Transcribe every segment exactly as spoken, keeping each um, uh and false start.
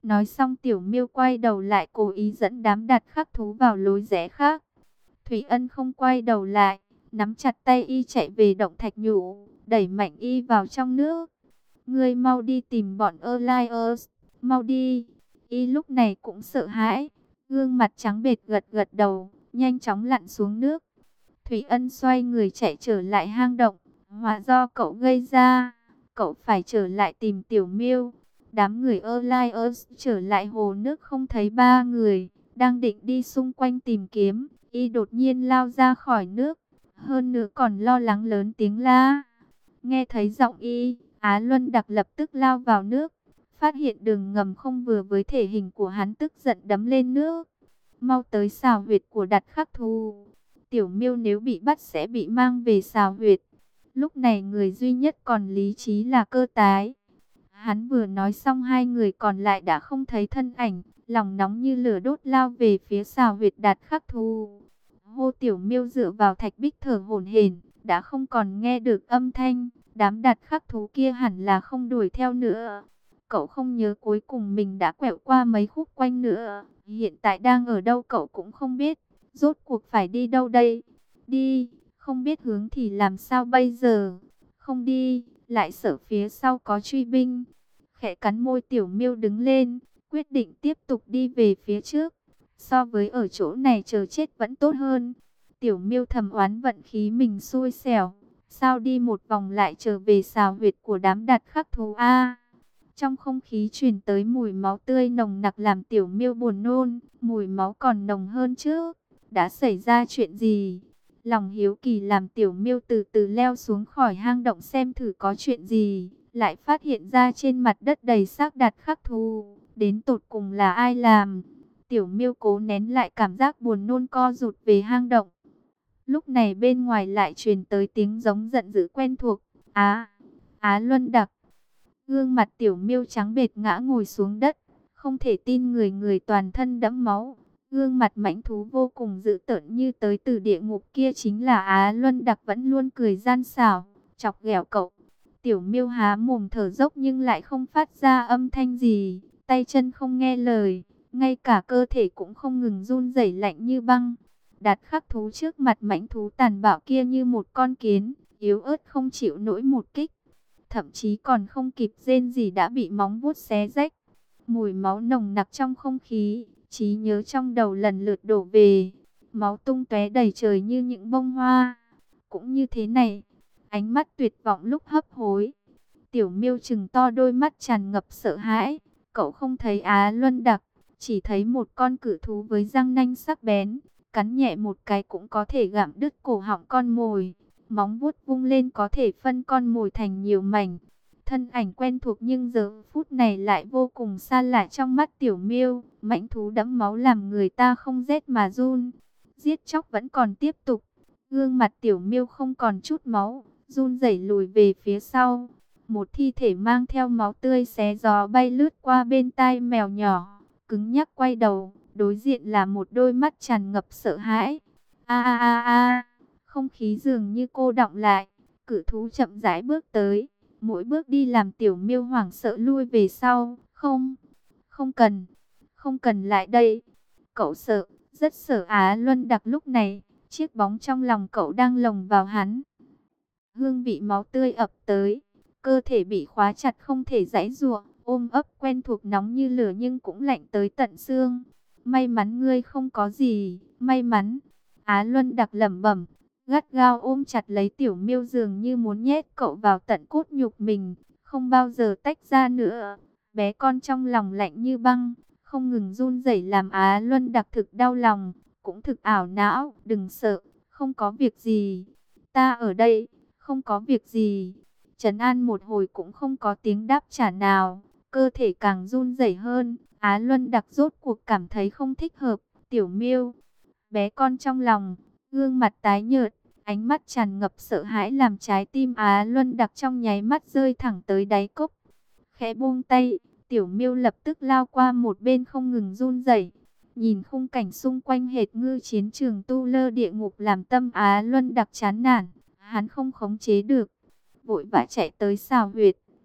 Nói xong Tiểu Miêu quay đầu lại cố ý dẫn đám Đạt Khắc thú vào lối rẽ khác. Thủy Ân không quay đầu lại, nắm chặt tay y chạy về động thạch nhũ, đẩy mạnh y vào trong nước. Ngươi mau đi tìm bọn Elias, mau đi. Y lúc này cũng sợ hãi, gương mặt trắng bệch gật gật đầu, nhanh chóng lặn xuống nước. Thủy Ân xoay người chạy trở lại hang động, hóa do cậu gây ra, cậu phải trở lại tìm Tiểu Miêu. Đám người Elias trở lại hồ nước không thấy ba người, đang định đi xung quanh tìm kiếm, y đột nhiên lao ra khỏi nước, hơn nữa còn lo lắng lớn tiếng la. Nghe thấy giọng y, Á Luân Đặc lập tức lao vào nước, phát hiện đường ngầm không vừa với thể hình của hắn, tức giận đấm lên nước. Mau tới xào huyệt của Đạt Khắc thú. Tiểu Miêu nếu bị bắt sẽ bị mang về xào huyệt. Lúc này người duy nhất còn lý trí là Cơ Tái. Hắn vừa nói xong hai người còn lại đã không thấy thân ảnh, lòng nóng như lửa đốt lao về phía xào huyệt Đạt Khắc thú. Hô Tiểu Miêu dựa vào thạch bích thở hổn hển, đã không còn nghe được âm thanh. Đám Đạt Khắc thú kia hẳn là không đuổi theo nữa. Cậu không nhớ cuối cùng mình đã quẹo qua mấy khúc quanh nữa. Hiện tại đang ở đâu cậu cũng không biết. Rốt cuộc phải đi đâu đây? Đi, không biết hướng thì làm sao bây giờ? Không đi, lại sợ phía sau có truy binh. Khẽ cắn môi Tiểu Miêu đứng lên, quyết định tiếp tục đi về phía trước. So với ở chỗ này chờ chết vẫn tốt hơn. Tiểu Miêu thầm oán vận khí mình xui xẻo. Sao đi một vòng lại trở về xào huyệt của đám Đạt Khắc thú a? Trong không khí truyền tới mùi máu tươi nồng nặc làm Tiểu Miêu buồn nôn, mùi máu còn nồng hơn trước. Đã xảy ra chuyện gì? Lòng hiếu kỳ làm Tiểu Miêu từ từ leo xuống khỏi hang động xem thử có chuyện gì, lại phát hiện ra trên mặt đất đầy xác Đạt Khắc thú. Đến tột cùng là ai làm? Tiểu Miêu cố nén lại cảm giác buồn nôn co rụt về hang động. Lúc này bên ngoài lại truyền tới tiếng giống giận dữ quen thuộc. Á, Á Luân Đặc. Gương mặt Tiểu Miêu trắng bệch ngã ngồi xuống đất, không thể tin người người toàn thân đẫm máu. Gương mặt mãnh thú vô cùng dữ tợn như tới từ địa ngục kia chính là Á Luân Đặc vẫn luôn cười gian xảo, chọc ghẹo cậu. Tiểu Miêu há mồm thở dốc nhưng lại không phát ra âm thanh gì, tay chân không nghe lời, ngay cả cơ thể cũng không ngừng run rẩy lạnh như băng. Đạt Khắc thú trước mặt mãnh thú tàn bạo kia như một con kiến, yếu ớt không chịu nổi một kích. Thậm chí còn không kịp rên gì đã bị móng vuốt xé rách. Mùi máu nồng nặc trong không khí, trí nhớ trong đầu lần lượt đổ về. Máu tung tóe đầy trời như những bông hoa. Cũng như thế này, ánh mắt tuyệt vọng lúc hấp hối. Tiểu Miêu trừng to đôi mắt tràn ngập sợ hãi. Cậu không thấy Á Luân Đặc, chỉ thấy một con cự thú với răng nanh sắc bén, cắn nhẹ một cái cũng có thể gặm đứt cổ họng con mồi. Móng vuốt vung lên có thể phân con mồi thành nhiều mảnh. Thân ảnh quen thuộc nhưng giờ phút này lại vô cùng xa lạ trong mắt Tiểu Miêu. Mãnh thú đẫm máu làm người ta không rét mà run. Giết chóc vẫn còn tiếp tục. Gương mặt Tiểu Miêu không còn chút máu, run rẩy lùi về phía sau. Một thi thể mang theo máu tươi xé gió bay lướt qua bên tai mèo nhỏ, cứng nhắc quay đầu, đối diện là một đôi mắt tràn ngập sợ hãi. A a a a, không khí dường như cô đọng lại, cự thú chậm rãi bước tới, mỗi bước đi làm Tiểu Miêu hoảng sợ lui về sau. Không, không cần, không cần lại đây. Cậu sợ, rất sợ Á Luân Đặc lúc này, chiếc bóng trong lòng cậu đang lồng vào hắn. Hương vị máu tươi ập tới, cơ thể bị khóa chặt không thể giãy giụa, ôm ấp quen thuộc nóng như lửa nhưng cũng lạnh tới tận xương. May mắn ngươi không có gì, may mắn. Á Luân Đặc lẩm bẩm, gắt gao ôm chặt lấy Tiểu Miêu dường như muốn nhét cậu vào tận cốt nhục mình, không bao giờ tách ra nữa. Bé con trong lòng lạnh như băng, không ngừng run rẩy làm Á Luân Đặc thực đau lòng, cũng thực ảo não. Đừng sợ, không có việc gì, ta ở đây, không có việc gì. Trấn an một hồi cũng không có tiếng đáp trả nào, cơ thể càng run rẩy hơn. Á Luân Đặc rốt cuộc cảm thấy không thích hợp. Tiểu Miêu, bé con trong lòng, gương mặt tái nhợt, ánh mắt tràn ngập sợ hãi làm trái tim Á Luân Đặc trong nháy mắt rơi thẳng tới đáy cốc. Khẽ buông tay, Tiểu Miêu lập tức lao qua một bên không ngừng run rẩy. Nhìn khung cảnh xung quanh hệt ngư chiến trường tu lơ địa ngục làm tâm Á Luân Đặc chán nản, hắn không khống chế được, vội vã chạy tới xào huyệt.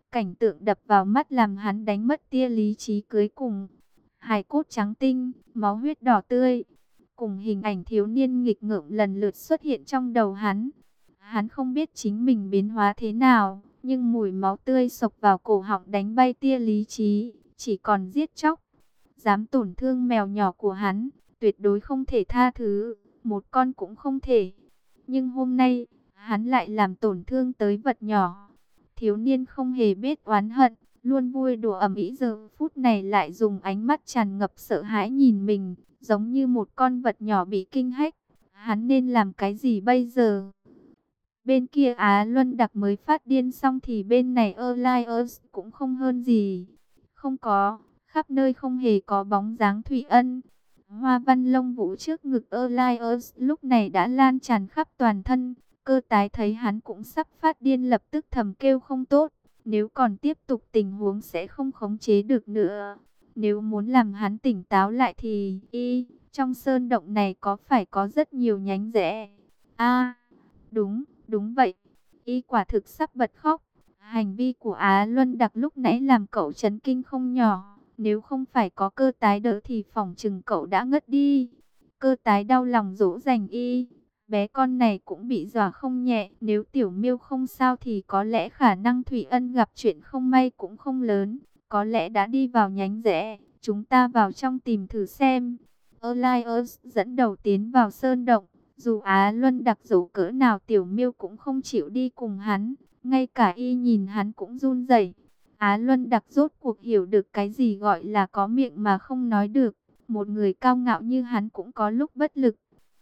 Cảnh tượng đập vào mắt làm hắn đánh mất tia lý trí cuối cùng. Hài cốt trắng tinh, máu huyết đỏ tươi, cùng hình ảnh thiếu niên nghịch ngợm lần lượt xuất hiện trong đầu hắn. Hắn không biết chính mình biến hóa thế nào, nhưng mùi máu tươi xộc vào cổ họng đánh bay tia lý trí, chỉ còn giết chóc. Dám tổn thương mèo nhỏ của hắn, tuyệt đối không thể tha thứ, một con cũng không thể. Nhưng hôm nay, hắn lại làm tổn thương tới vật nhỏ. Thiếu niên không hề biết oán hận, luôn vui đùa ầm ĩ, giờ phút này lại dùng ánh mắt tràn ngập sợ hãi nhìn mình, giống như một con vật nhỏ bị kinh hách. Hắn nên làm cái gì bây giờ? Bên kia Á Luân Đặc mới phát điên xong thì bên này Elias cũng không hơn gì. Không có, khắp nơi không hề có bóng dáng Thủy Ân. Hoa văn lông vũ trước ngực Elias lúc này đã lan tràn khắp toàn thân. Cơ tái thấy hắn cũng sắp phát điên lập tức thầm kêu không tốt. Nếu còn tiếp tục tình huống sẽ không khống chế được nữa. Nếu muốn làm hắn tỉnh táo lại thì y trong sơn động này có phải có rất nhiều nhánh rẽ. A, đúng, đúng vậy. Y quả thực sắp bật khóc. Hành vi của Á Luân Đặc lúc nãy làm cậu chấn kinh không nhỏ. Nếu không phải có cơ tái đỡ thì phỏng chừng cậu đã ngất đi. Cơ tái đau lòng dỗ dành y. Bé con này cũng bị dọa không nhẹ. Nếu Tiểu Miêu không sao thì có lẽ khả năng Thủy Ân gặp chuyện không may cũng không lớn. Có lẽ đã đi vào nhánh rẽ. Chúng ta vào trong tìm thử xem. Elias dẫn đầu tiến vào sơn động. Dù Á Luân Đặc dỗ cỡ nào Tiểu Miêu cũng không chịu đi cùng hắn. Ngay cả y nhìn hắn cũng run rẩy. Á Luân Đặc rốt cuộc hiểu được cái gì gọi là có miệng mà không nói được. Một người cao ngạo như hắn cũng có lúc bất lực.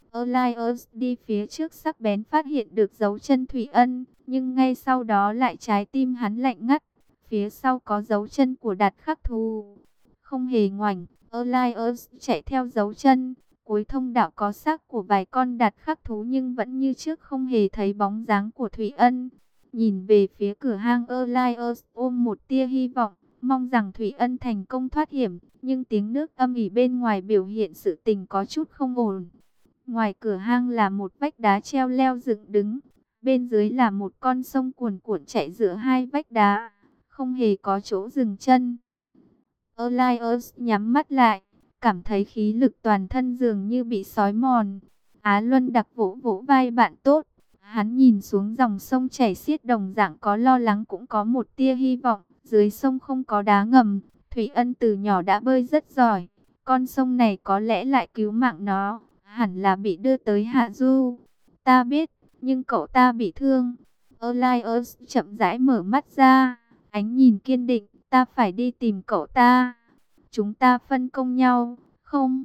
Elias đi phía trước sắc bén phát hiện được dấu chân Thủy Ân. Nhưng ngay sau đó lại trái tim hắn lạnh ngắt. Phía sau có dấu chân của Đạt Khắc Thù. Không hề ngoảnh, Elias chạy theo dấu chân. Cuối thông đạo có xác của vài con Đạt Khắc Thú nhưng vẫn như trước không hề thấy bóng dáng của Thủy Ân. Nhìn về phía cửa hang, Elias ôm một tia hy vọng, mong rằng Thủy Ân thành công thoát hiểm. Nhưng tiếng nước âm ỉ bên ngoài biểu hiện sự tình có chút không ổn. Ngoài cửa hang là một vách đá treo leo dựng đứng. Bên dưới là một con sông cuồn cuộn chạy giữa hai vách đá. Không hề có chỗ dừng chân. Elias nhắm mắt lại. Cảm thấy khí lực toàn thân dường như bị xói mòn. Á Luân Đặc vỗ vỗ vai bạn tốt. Hắn nhìn xuống dòng sông chảy xiết đồng dạng có lo lắng cũng có một tia hy vọng. Dưới sông không có đá ngầm. Thủy Ân từ nhỏ đã bơi rất giỏi. Con sông này có lẽ lại cứu mạng nó. Hẳn là bị đưa tới hạ du. Ta biết, nhưng cậu ta bị thương. Elias chậm rãi mở mắt ra. Ánh nhìn kiên định. Ta phải đi tìm cậu ta. Chúng ta phân công nhau. Không.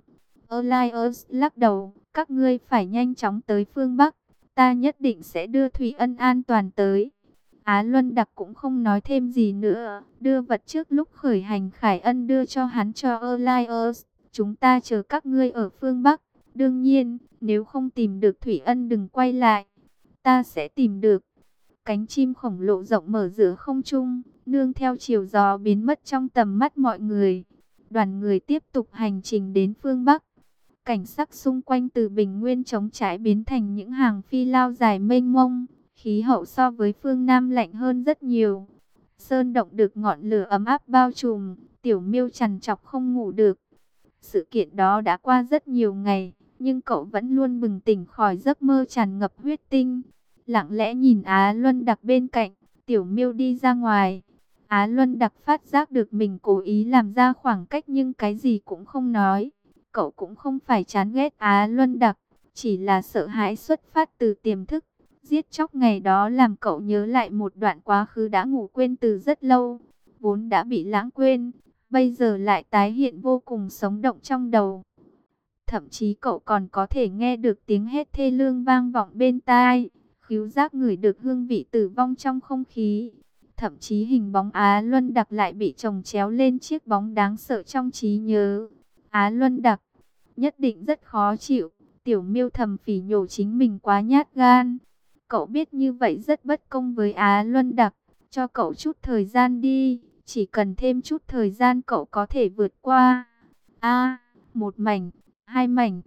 Elias lắc đầu. Các ngươi phải nhanh chóng tới phương Bắc. Ta nhất định sẽ đưa Thủy Ân an toàn tới. Á Luân Đặc cũng không nói thêm gì nữa. Đưa vật trước lúc khởi hành Khải Ân đưa cho hắn cho Elias. Chúng ta chờ các ngươi ở phương Bắc. Đương nhiên, nếu không tìm được Thủy Ân đừng quay lại. Ta sẽ tìm được. Cánh chim khổng lồ rộng mở giữa không trung, nương theo chiều gió biến mất trong tầm mắt mọi người. Đoàn người tiếp tục hành trình đến phương Bắc. Cảnh sắc xung quanh từ bình nguyên trống trải biến thành những hàng phi lao dài mênh mông. Khí hậu so với phương Nam lạnh hơn rất nhiều. Sơn động được ngọn lửa ấm áp bao trùm. Tiểu Miêu trằn trọc không ngủ được. Sự kiện đó đã qua rất nhiều ngày, nhưng cậu vẫn luôn bừng tỉnh khỏi giấc mơ tràn ngập huyết tinh. Lặng lẽ nhìn Á Luân Đặc bên cạnh, Tiểu Miêu đi ra ngoài. Á Luân Đặc phát giác được mình cố ý làm ra khoảng cách nhưng cái gì cũng không nói. Cậu cũng không phải chán ghét Á Luân Đặc, chỉ là sợ hãi xuất phát từ tiềm thức. Giết chóc ngày đó làm cậu nhớ lại một đoạn quá khứ đã ngủ quên từ rất lâu, vốn đã bị lãng quên, bây giờ lại tái hiện vô cùng sống động trong đầu. Thậm chí cậu còn có thể nghe được tiếng hét thê lương vang vọng bên tai, khứu giác ngửi được hương vị tử vong trong không khí. Thậm chí hình bóng Á Luân Đặc lại bị chồng chéo lên chiếc bóng đáng sợ trong trí nhớ. Á Luân Đặc nhất định rất khó chịu. Tiểu Miêu thầm phỉ nhổ chính mình quá nhát gan. Cậu biết như vậy rất bất công với Á Luân Đặc. Cho cậu chút thời gian đi. Chỉ cần thêm chút thời gian cậu có thể vượt qua. A, một mảnh, hai mảnh.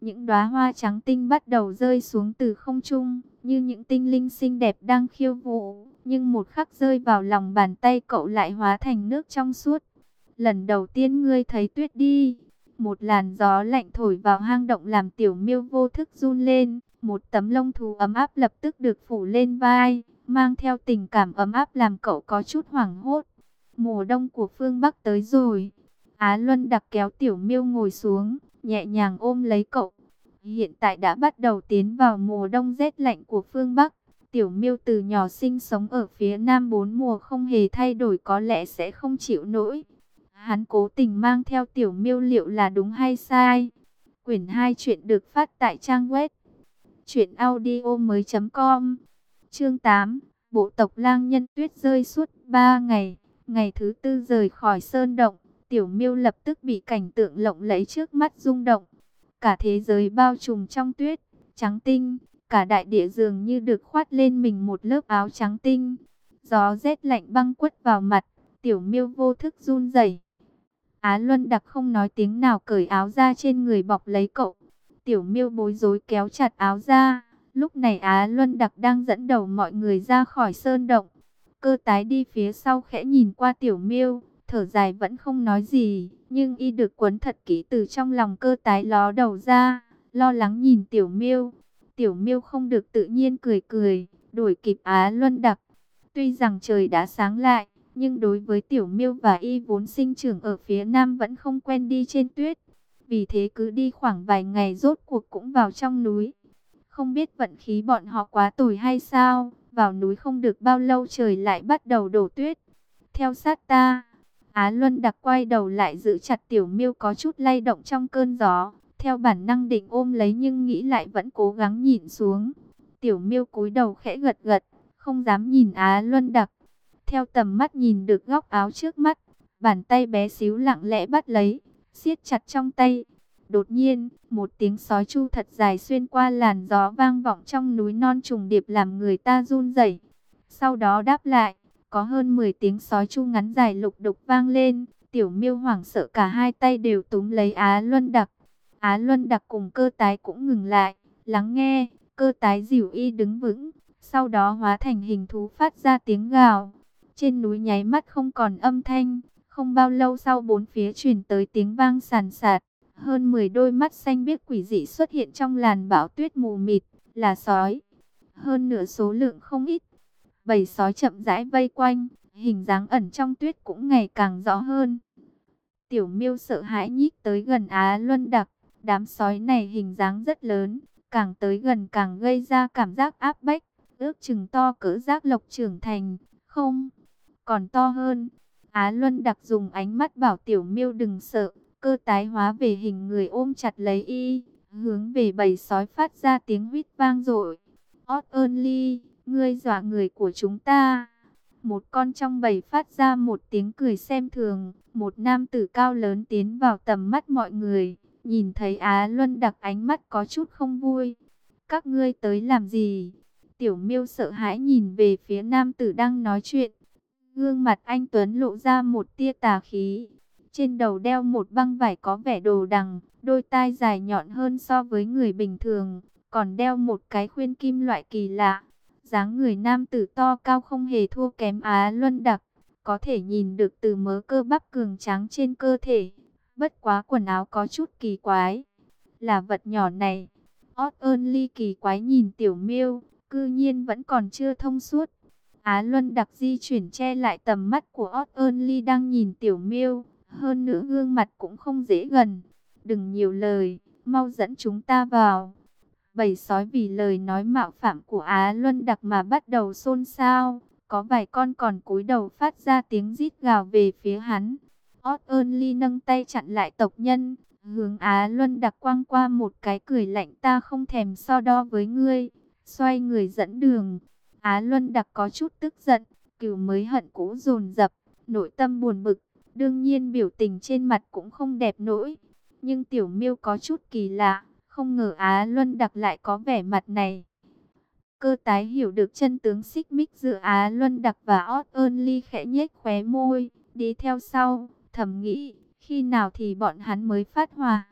những đóa hoa trắng tinh bắt đầu rơi xuống từ không trung, như những tinh linh xinh đẹp đang khiêu vũ, nhưng một khắc rơi vào lòng bàn tay cậu lại hóa thành nước trong suốt. Lần đầu tiên ngươi thấy tuyết đi. Một làn gió lạnh thổi vào hang động làm Tiểu Miêu vô thức run lên, một tấm lông thú ấm áp lập tức được phủ lên vai, mang theo tình cảm ấm áp làm cậu có chút hoảng hốt. Mùa đông của phương Bắc tới rồi. Á Luân Đặc kéo Tiểu Miêu ngồi xuống, nhẹ nhàng ôm lấy cậu. Hiện tại đã bắt đầu tiến vào mùa đông rét lạnh của phương Bắc. Tiểu Miêu từ nhỏ sinh sống ở phía Nam bốn mùa không hề thay đổi, có lẽ sẽ không chịu nổi. Hắn cố tình mang theo Tiểu Miêu liệu là đúng hay sai? Quyển hai chuyện được phát tại trang web truyện audio mới chấm com. Chương tám. Bộ tộc lang nhân. Tuyết rơi suốt ba ngày. Ngày thứ tư rời khỏi sơn động, Tiểu Miêu lập tức bị cảnh tượng lộng lẫy trước mắt rung động. Cả thế giới bao trùm trong tuyết trắng tinh, cả đại địa dường như được khoác lên mình một lớp áo trắng tinh. Gió rét lạnh băng quất vào mặt, Tiểu Miêu vô thức run rẩy. Á Luân Đặc không nói tiếng nào cởi áo ra trên người bọc lấy cậu. Tiểu Miêu bối rối kéo chặt áo ra. Lúc này Á Luân Đặc đang dẫn đầu mọi người ra khỏi sơn động. Cơ Tái đi phía sau khẽ nhìn qua Tiểu Miêu, thở dài vẫn không nói gì, nhưng y được quấn thật kỹ từ trong lòng Cơ Tái ló đầu ra, lo lắng nhìn Tiểu Miêu. Tiểu Miêu không được tự nhiên cười cười, đuổi kịp Á Luân Đặc. Tuy rằng trời đã sáng lại, nhưng đối với Tiểu Miêu và y vốn sinh trưởng ở phía Nam vẫn không quen đi trên tuyết. Vì thế cứ đi khoảng vài ngày rốt cuộc cũng vào trong núi. Không biết vận khí bọn họ quá tồi hay sao, vào núi không được bao lâu trời lại bắt đầu đổ tuyết. Theo sát ta. Á Luân Đặc quay đầu lại giữ chặt Tiểu Miêu có chút lay động trong cơn gió. Theo bản năng định ôm lấy nhưng nghĩ lại vẫn cố gắng nhịn xuống. Tiểu Miêu cúi đầu khẽ gật gật, không dám nhìn Á Luân Đặc. Theo tầm mắt nhìn được góc áo trước mắt, bàn tay bé xíu lặng lẽ bắt lấy, siết chặt trong tay. Đột nhiên, một tiếng sói chu thật dài xuyên qua làn gió vang vọng trong núi non trùng điệp làm người ta run rẩy. Sau đó đáp lại, có hơn mười tiếng sói chu ngắn dài lục đục vang lên. Tiểu Miêu hoảng sợ cả hai tay đều túm lấy Á Luân Đặc. Á Luân Đặc cùng Cơ Tái cũng ngừng lại, lắng nghe. Cơ Tái dìu y đứng vững, sau đó hóa thành hình thú phát ra tiếng gào. Trên núi nháy mắt không còn âm thanh, không bao lâu sau bốn phía truyền tới tiếng vang sàn sạt. Hơn mười đôi mắt xanh biếc quỷ dị xuất hiện trong làn bão tuyết mù mịt, là sói. Hơn nửa số lượng không ít. Bầy sói chậm rãi vây quanh, hình dáng ẩn trong tuyết cũng ngày càng rõ hơn. Tiểu Miêu sợ hãi nhích tới gần Á Luân Đặc. Đám sói này hình dáng rất lớn, càng tới gần càng gây ra cảm giác áp bách, ước chừng to cỡ giác lộc trưởng thành, không, còn to hơn. Á Luân Đặc dùng ánh mắt bảo Tiểu Miêu đừng sợ. Cơ Tái hóa về hình người ôm chặt lấy y, hướng về bầy sói phát ra tiếng huýt vang dội. Ót ơn ly, ngươi dọa người của chúng ta. Một con trong bầy phát ra một tiếng cười xem thường. Một nam tử cao lớn tiến vào tầm mắt mọi người, nhìn thấy Á Luân Đặc ánh mắt có chút không vui. Các ngươi tới làm gì? Tiểu Miêu sợ hãi nhìn về phía nam tử đang nói chuyện. Gương mặt anh tuấn lộ ra một tia tà khí. Trên đầu đeo một băng vải có vẻ đồ đằng, đôi tai dài nhọn hơn so với người bình thường, còn đeo một cái khuyên kim loại kỳ lạ. Dáng người nam tử to cao không hề thua kém Á Luân Đặc, có thể nhìn được từ mớ cơ bắp cường tráng trên cơ thể. Bất quá quần áo có chút kỳ quái. Là vật nhỏ này. Ót ơn ly kỳ quái nhìn Tiểu Miêu, cư nhiên vẫn còn chưa thông suốt. Á Luân Đặc di chuyển che lại tầm mắt của Ót ơn ly đang nhìn Tiểu Miêu. Hơn nữa gương mặt cũng không dễ gần. Đừng nhiều lời, mau dẫn chúng ta vào. Bầy sói vì lời nói mạo phạm của Á Luân Đặc mà bắt đầu xôn xao. Có vài con còn cúi đầu phát ra tiếng rít gào về phía hắn. Ót ơn ly nâng tay chặn lại tộc nhân, hướng Á Luân Đặc quăng qua một cái cười lạnh, ta không thèm so đo với ngươi. Xoay người dẫn đường. Á Luân Đặc có chút tức giận, cừu mới hận cũ dồn dập, nội tâm buồn bực. Đương nhiên biểu tình trên mặt cũng không đẹp nổi. Nhưng Tiểu Miêu có chút kỳ lạ, không ngờ Á Luân Đặc lại có vẻ mặt này. Cơ Tái hiểu được chân tướng xích mích giữa Á Luân Đặc và Ót ơn ly, khẽ nhếch khóe môi, đi theo sau, thầm nghĩ, khi nào thì bọn hắn mới phát hòa.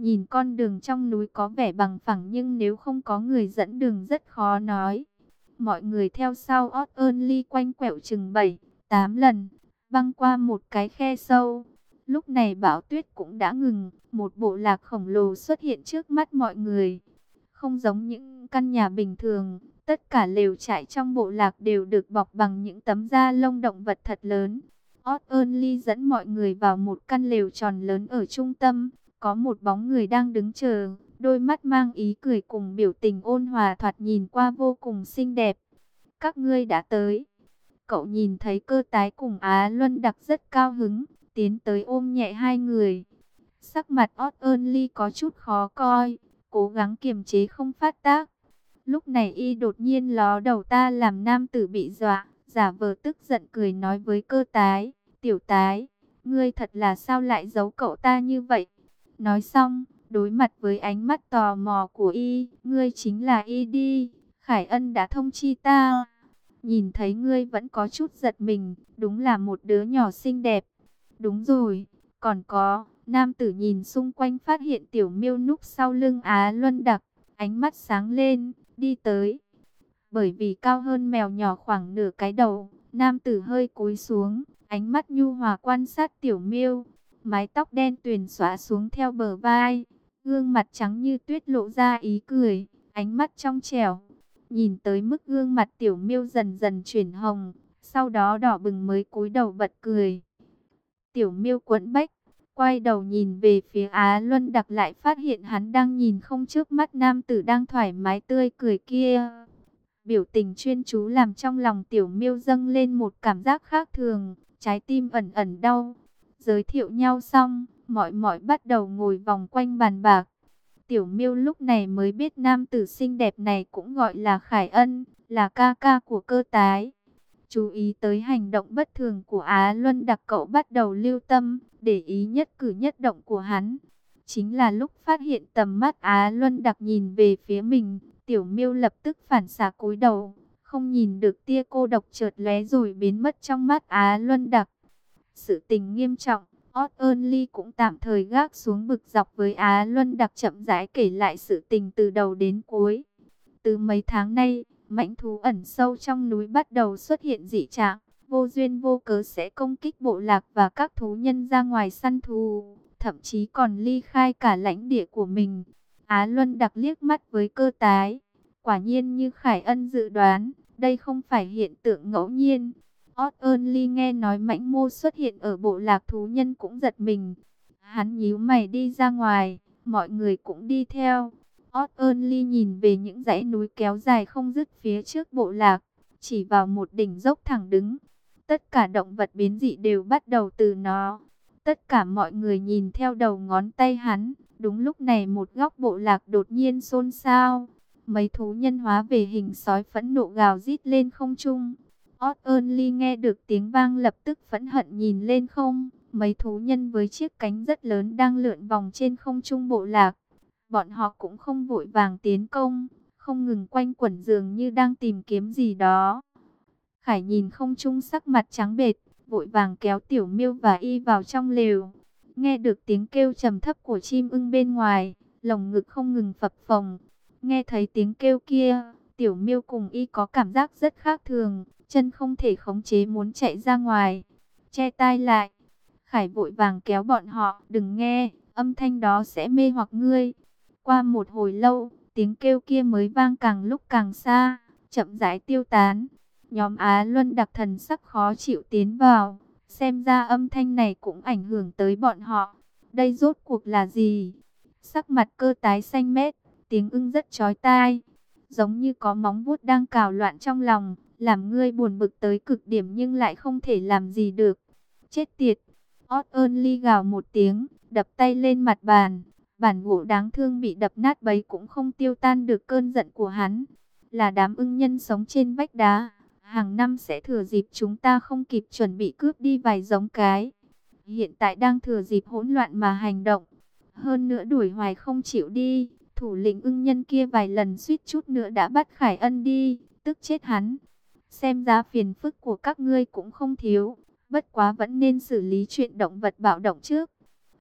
Nhìn con đường trong núi có vẻ bằng phẳng nhưng nếu không có người dẫn đường rất khó nói. Mọi người theo sau Odd Ernly quanh quẹo chừng bảy, tám lần, băng qua một cái khe sâu. Lúc này bão tuyết cũng đã ngừng, một bộ lạc khổng lồ xuất hiện trước mắt mọi người. Không giống những căn nhà bình thường, tất cả lều trại trong bộ lạc đều được bọc bằng những tấm da lông động vật thật lớn. Odd Ernly dẫn mọi người vào một căn lều tròn lớn ở trung tâm, có một bóng người đang đứng chờ, đôi mắt mang ý cười cùng biểu tình ôn hòa thoạt nhìn qua vô cùng xinh đẹp. Các ngươi đã tới. Cậu nhìn thấy Cơ Tái cùng Á Luân Đặc rất cao hứng, tiến tới ôm nhẹ hai người. Sắc mặt Odd Ernly có chút khó coi, cố gắng kiềm chế không phát tác. Lúc này y đột nhiên ló đầu ta làm nam tử bị dọa, giả vờ tức giận cười nói với Cơ Tái, tiểu Tái, ngươi thật là sao lại giấu cậu ta như vậy? Nói xong, đối mặt với ánh mắt tò mò của y, ngươi chính là y đi, Khải Ân đã thông chi ta. Nhìn thấy ngươi vẫn có chút giật mình, đúng là một đứa nhỏ xinh đẹp. Đúng rồi, còn có, nam tử nhìn xung quanh phát hiện tiểu miêu núp sau lưng Á Luân Đặc, ánh mắt sáng lên, đi tới. Bởi vì cao hơn mèo nhỏ khoảng nửa cái đầu, nam tử hơi cúi xuống, ánh mắt nhu hòa quan sát tiểu miêu. Mái tóc đen tuyền xõa xuống theo bờ vai, gương mặt trắng như tuyết lộ ra ý cười, ánh mắt trong trẻo. Nhìn tới mức gương mặt tiểu miêu dần dần chuyển hồng, sau đó đỏ bừng mới cúi đầu bật cười. Tiểu miêu quẫn bách, quay đầu nhìn về phía Á Luân Đặc lại phát hiện hắn đang nhìn không trước mắt nam tử đang thoải mái tươi cười kia. Biểu tình chuyên chú làm trong lòng tiểu miêu dâng lên một cảm giác khác thường, trái tim ẩn ẩn đau. Giới thiệu nhau xong, mọi mọi bắt đầu ngồi vòng quanh bàn bạc. Tiểu miêu lúc này mới biết nam tử xinh đẹp này cũng gọi là Khải Ân, là ca ca của Cơ Tái. Chú ý tới hành động bất thường của Á Luân Đặc, cậu bắt đầu lưu tâm, để ý nhất cử nhất động của hắn. Chính là lúc phát hiện tầm mắt Á Luân Đặc nhìn về phía mình, tiểu miêu lập tức phản xạ cúi đầu, không nhìn được tia cô độc chợt lóe rồi biến mất trong mắt Á Luân Đặc. Sự tình nghiêm trọng, Odd Ernly cũng tạm thời gác xuống bực dọc với Á Luân Đặc, chậm rãi kể lại sự tình từ đầu đến cuối. Từ mấy tháng nay, mãnh thú ẩn sâu trong núi bắt đầu xuất hiện dị trạng, vô duyên vô cớ sẽ công kích bộ lạc và các thú nhân ra ngoài săn thú, thậm chí còn ly khai cả lãnh địa của mình. Á Luân Đặc liếc mắt với Cơ Tái, quả nhiên như Khải Ân dự đoán, đây không phải hiện tượng ngẫu nhiên. Odd Ernly nghe nói mãnh mô xuất hiện ở bộ lạc thú nhân cũng giật mình. Hắn nhíu mày đi ra ngoài, mọi người cũng đi theo. Odd Ernly nhìn về những dãy núi kéo dài không dứt phía trước bộ lạc, chỉ vào một đỉnh dốc thẳng đứng. Tất cả động vật biến dị đều bắt đầu từ nó. Tất cả mọi người nhìn theo đầu ngón tay hắn. Đúng lúc này một góc bộ lạc đột nhiên xôn xao. Mấy thú nhân hóa về hình sói phẫn nộ gào rít lên không trung. Odd Ernly nghe được tiếng vang lập tức phẫn hận nhìn lên không. Mấy thú nhân với chiếc cánh rất lớn đang lượn vòng trên không trung bộ lạc. Bọn họ cũng không vội vàng tiến công, không ngừng quanh quẩn dường như đang tìm kiếm gì đó. Khải nhìn không trung sắc mặt trắng bệch, vội vàng kéo tiểu miêu và y vào trong lều. Nghe được tiếng kêu trầm thấp của chim ưng bên ngoài, lồng ngực không ngừng phập phồng. Nghe thấy tiếng kêu kia, tiểu miêu cùng y có cảm giác rất khác thường, chân không thể khống chế muốn chạy ra ngoài. Che tai lại, Khải vội vàng kéo bọn họ, đừng nghe, âm thanh đó sẽ mê hoặc ngươi. Qua một hồi lâu, tiếng kêu kia mới vang càng lúc càng xa, chậm rãi tiêu tán. Nhóm Á Luân Đặc thần sắc khó chịu tiến vào, xem ra âm thanh này cũng ảnh hưởng tới bọn họ. Đây rốt cuộc là gì? Sắc mặt Cơ Tái xanh mét, tiếng ưng rất chói tai, giống như có móng vuốt đang cào loạn trong lòng, làm ngươi buồn bực tới cực điểm nhưng lại không thể làm gì được. Chết tiệt! Odd Ernly gào một tiếng, đập tay lên mặt bàn. Bản gỗ đáng thương bị đập nát bấy cũng không tiêu tan được cơn giận của hắn. Là đám ưng nhân sống trên vách đá, hàng năm sẽ thừa dịp chúng ta không kịp chuẩn bị cướp đi vài giống cái. Hiện tại đang thừa dịp hỗn loạn mà hành động. Hơn nữa đuổi hoài không chịu đi. Thủ lĩnh ưng nhân kia vài lần suýt chút nữa đã bắt Khải Ân đi, tức chết hắn. Xem ra phiền phức của các ngươi cũng không thiếu, bất quá vẫn nên xử lý chuyện động vật bạo động trước.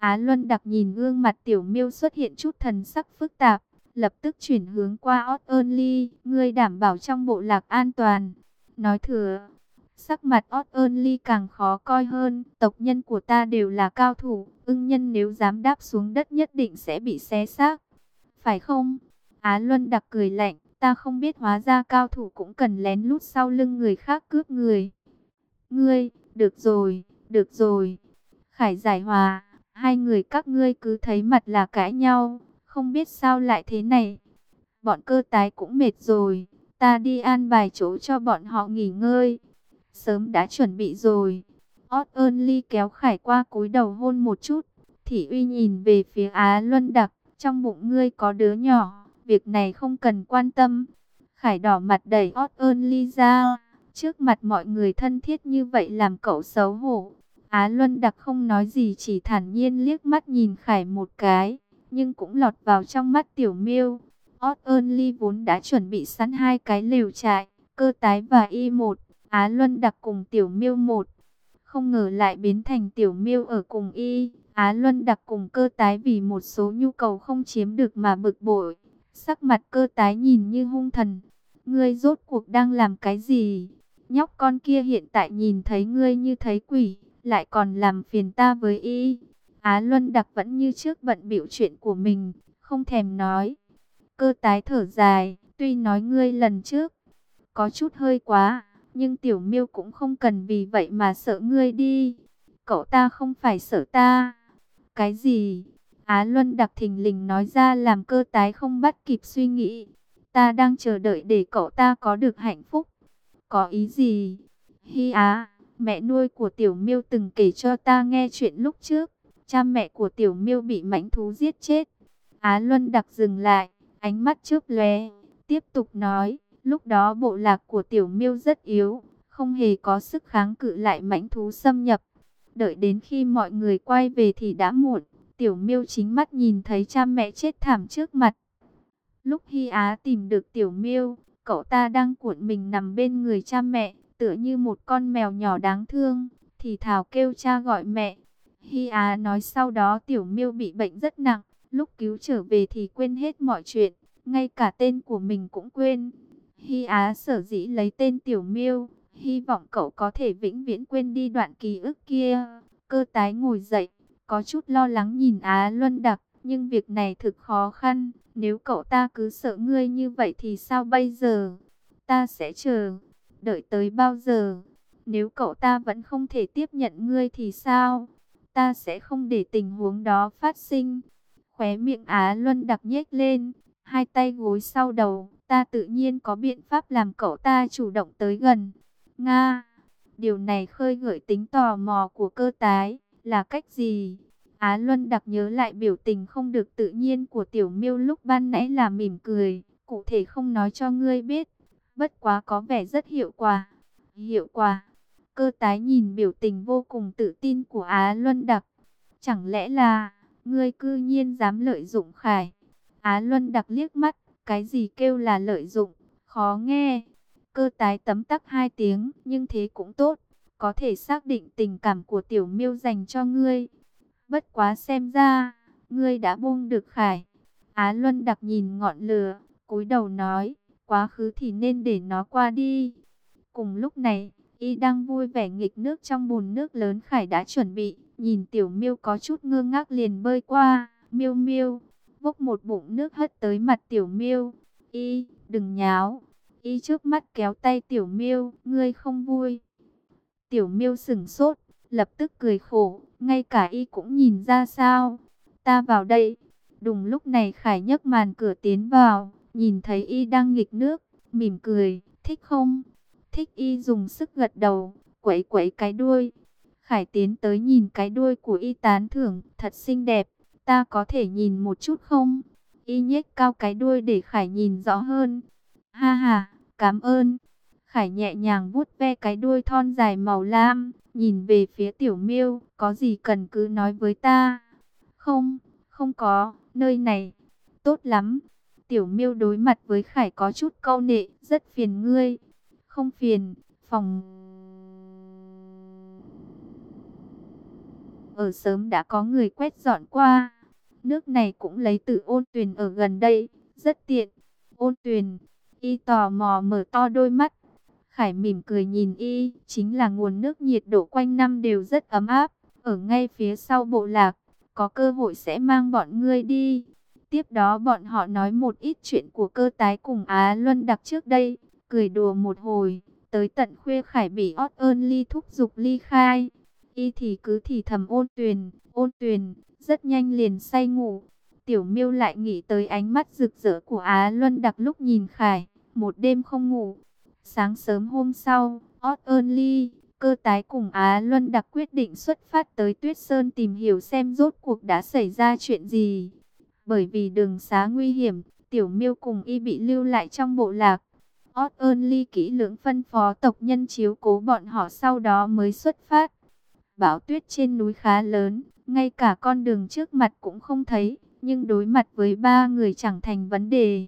Á Luân Đặc nhìn gương mặt Tiểu Miêu xuất hiện chút thần sắc phức tạp, lập tức chuyển hướng qua Odd Only, ngươi đảm bảo trong bộ lạc an toàn. Nói thừa, sắc mặt Odd Only càng khó coi hơn, tộc nhân của ta đều là cao thủ, ưng nhân nếu dám đáp xuống đất nhất định sẽ bị xé xác. Phải không? Á Luân Đặc cười lạnh, ta không biết hóa ra cao thủ cũng cần lén lút sau lưng người khác cướp người. Ngươi, được rồi, được rồi. Khải giải hòa, hai người các ngươi cứ thấy mặt là cãi nhau, không biết sao lại thế này. Bọn Cơ Tái cũng mệt rồi, ta đi an bài chỗ cho bọn họ nghỉ ngơi. Sớm đã chuẩn bị rồi. Odd Only kéo Khải qua cúi đầu hôn một chút. Thị Uy nhìn về phía Á Luân Đặc, trong bụng ngươi có đứa nhỏ, việc này không cần quan tâm. Khải đỏ mặt đẩy Odd Only ra, trước mặt mọi người thân thiết như vậy làm cậu xấu hổ. Á Luân Đặc không nói gì, chỉ thản nhiên liếc mắt nhìn Khải một cái, nhưng cũng lọt vào trong mắt Tiểu Miêu. Odd Only vốn đã chuẩn bị sẵn hai cái lều trại, Cơ Tái và Y một, Á Luân Đặc cùng Tiểu Miêu một. Không ngờ lại biến thành Tiểu Miêu ở cùng Y, Á Luân Đặc cùng Cơ Tái vì một số nhu cầu không chiếm được mà bực bội. Sắc mặt Cơ Tái nhìn như hung thần. Ngươi rốt cuộc đang làm cái gì? Nhóc con kia hiện tại nhìn thấy ngươi như thấy quỷ, lại còn làm phiền ta với Y. Á Luân Đặc vẫn như trước bận bịu chuyện của mình, không thèm nói. Cơ Tái thở dài, tuy nói ngươi lần trước có chút hơi quá, nhưng Tiểu Miêu cũng không cần vì vậy mà sợ ngươi đi. Cậu ta không phải sợ ta. Cái gì? Á Luân Đặc thình lình nói ra làm Cơ Tái không bắt kịp suy nghĩ. Ta đang chờ đợi để cậu ta có được hạnh phúc. Có ý gì? Hi Á, mẹ nuôi của Tiểu Miêu từng kể cho ta nghe chuyện lúc trước. Cha mẹ của Tiểu Miêu bị mãnh thú giết chết. Á Luân Đặc dừng lại, ánh mắt chớp lóe, tiếp tục nói. Lúc đó bộ lạc của Tiểu Miêu rất yếu, không hề có sức kháng cự lại mãnh thú xâm nhập. Đợi đến khi mọi người quay về thì đã muộn. Tiểu Miêu chính mắt nhìn thấy cha mẹ chết thảm trước mặt. Lúc Hi Á tìm được Tiểu Miêu, cậu ta đang cuộn mình nằm bên người cha mẹ, tựa như một con mèo nhỏ đáng thương, thì thào kêu cha gọi mẹ. Hi Á nói sau đó Tiểu Miêu bị bệnh rất nặng, lúc cứu trở về thì quên hết mọi chuyện, ngay cả tên của mình cũng quên. Hi Á sở dĩ lấy tên Tiểu Miêu, hy vọng cậu có thể vĩnh viễn quên đi đoạn ký ức kia. Cơ Tái ngồi dậy, có chút lo lắng nhìn Á Luân Đặc, nhưng việc này thực khó khăn. Nếu cậu ta cứ sợ ngươi như vậy thì sao bây giờ? Ta sẽ chờ. Đợi tới bao giờ? Nếu cậu ta vẫn không thể tiếp nhận ngươi thì sao? Ta sẽ không để tình huống đó phát sinh. Khóe miệng Á Luân Đặc nhếch lên, hai tay gối sau đầu. Ta tự nhiên có biện pháp làm cậu ta chủ động tới gần. Nga, điều này khơi gợi tính tò mò của Cơ Tái. Là cách gì? Á Luân Đặc nhớ lại biểu tình không được tự nhiên của Tiểu Miêu lúc ban nãy là mỉm cười. Cụ thể không nói cho ngươi biết. Bất quá có vẻ rất hiệu quả. Hiệu quả. Cơ Tái nhìn biểu tình vô cùng tự tin của Á Luân Đặc. Chẳng lẽ là ngươi cư nhiên dám lợi dụng Khải? Á Luân Đặc liếc mắt. Cái gì kêu là lợi dụng? Khó nghe. Cơ Tái tấm tắc hai tiếng. Nhưng thế cũng tốt. Có thể xác định tình cảm của Tiểu Miêu dành cho ngươi. Bất quá xem ra, ngươi đã buông được Khải. Á Luân Đặc nhìn ngọn lửa, cúi đầu nói, quá khứ thì nên để nó qua đi. Cùng lúc này, Y đang vui vẻ nghịch nước trong bồn nước lớn Khải đã chuẩn bị. Nhìn Tiểu Miêu có chút ngơ ngác liền bơi qua. Miêu Miêu, vốc một bụng nước hất tới mặt Tiểu Miêu. Y, đừng nháo. Y trước mắt kéo tay Tiểu Miêu, ngươi không vui. Tiểu Miêu sững sốt, lập tức cười khổ, ngay cả Y cũng nhìn ra sao. Ta vào đây. Đúng lúc này Khải nhấc màn cửa tiến vào, nhìn thấy Y đang nghịch nước, mỉm cười, thích không? Thích. Y dùng sức gật đầu, quẩy quẩy cái đuôi. Khải tiến tới nhìn cái đuôi của Y tán thưởng, thật xinh đẹp, ta có thể nhìn một chút không? Y nhếch cao cái đuôi để Khải nhìn rõ hơn. Ha ha, cảm ơn. Khải nhẹ nhàng vuốt ve cái đuôi thon dài màu lam, nhìn về phía Tiểu Miêu, có gì cần cứ nói với ta. Không, không có, nơi này tốt lắm. Tiểu Miêu đối mặt với Khải có chút câu nệ, rất phiền ngươi. Không phiền, phòng ở sớm đã có người quét dọn qua. Nước này cũng lấy từ ôn tuyền ở gần đây, rất tiện. Ôn tuyền, y tò mò mở to đôi mắt. Khải mỉm cười nhìn y, chính là nguồn nước nhiệt độ quanh năm đều rất ấm áp, ở ngay phía sau bộ lạc, có cơ hội sẽ mang bọn ngươi đi. Tiếp đó bọn họ nói một ít chuyện của Cơ Tái cùng Á Luân Đặc trước đây, cười đùa một hồi, tới tận khuya Khải bị Ót ơn ly thúc giục ly khai. Y thì cứ thì thầm ôn tuyền, ôn tuyền, rất nhanh liền say ngủ. Tiểu Miêu lại nghĩ tới ánh mắt rực rỡ của Á Luân Đặc lúc nhìn Khải, một đêm không ngủ. Sáng sớm hôm sau, Ót ơn ly, Cơ Tái cùng Á Luân Đặc quyết định xuất phát tới Tuyết Sơn tìm hiểu xem rốt cuộc đã xảy ra chuyện gì. Bởi vì đường xá nguy hiểm, Tiểu Miêu cùng y bị lưu lại trong bộ lạc. Ót ơn ly kỹ lưỡng phân phó tộc nhân chiếu cố bọn họ, sau đó mới xuất phát. Bão tuyết trên núi khá lớn, ngay cả con đường trước mặt cũng không thấy, nhưng đối mặt với ba người chẳng thành vấn đề.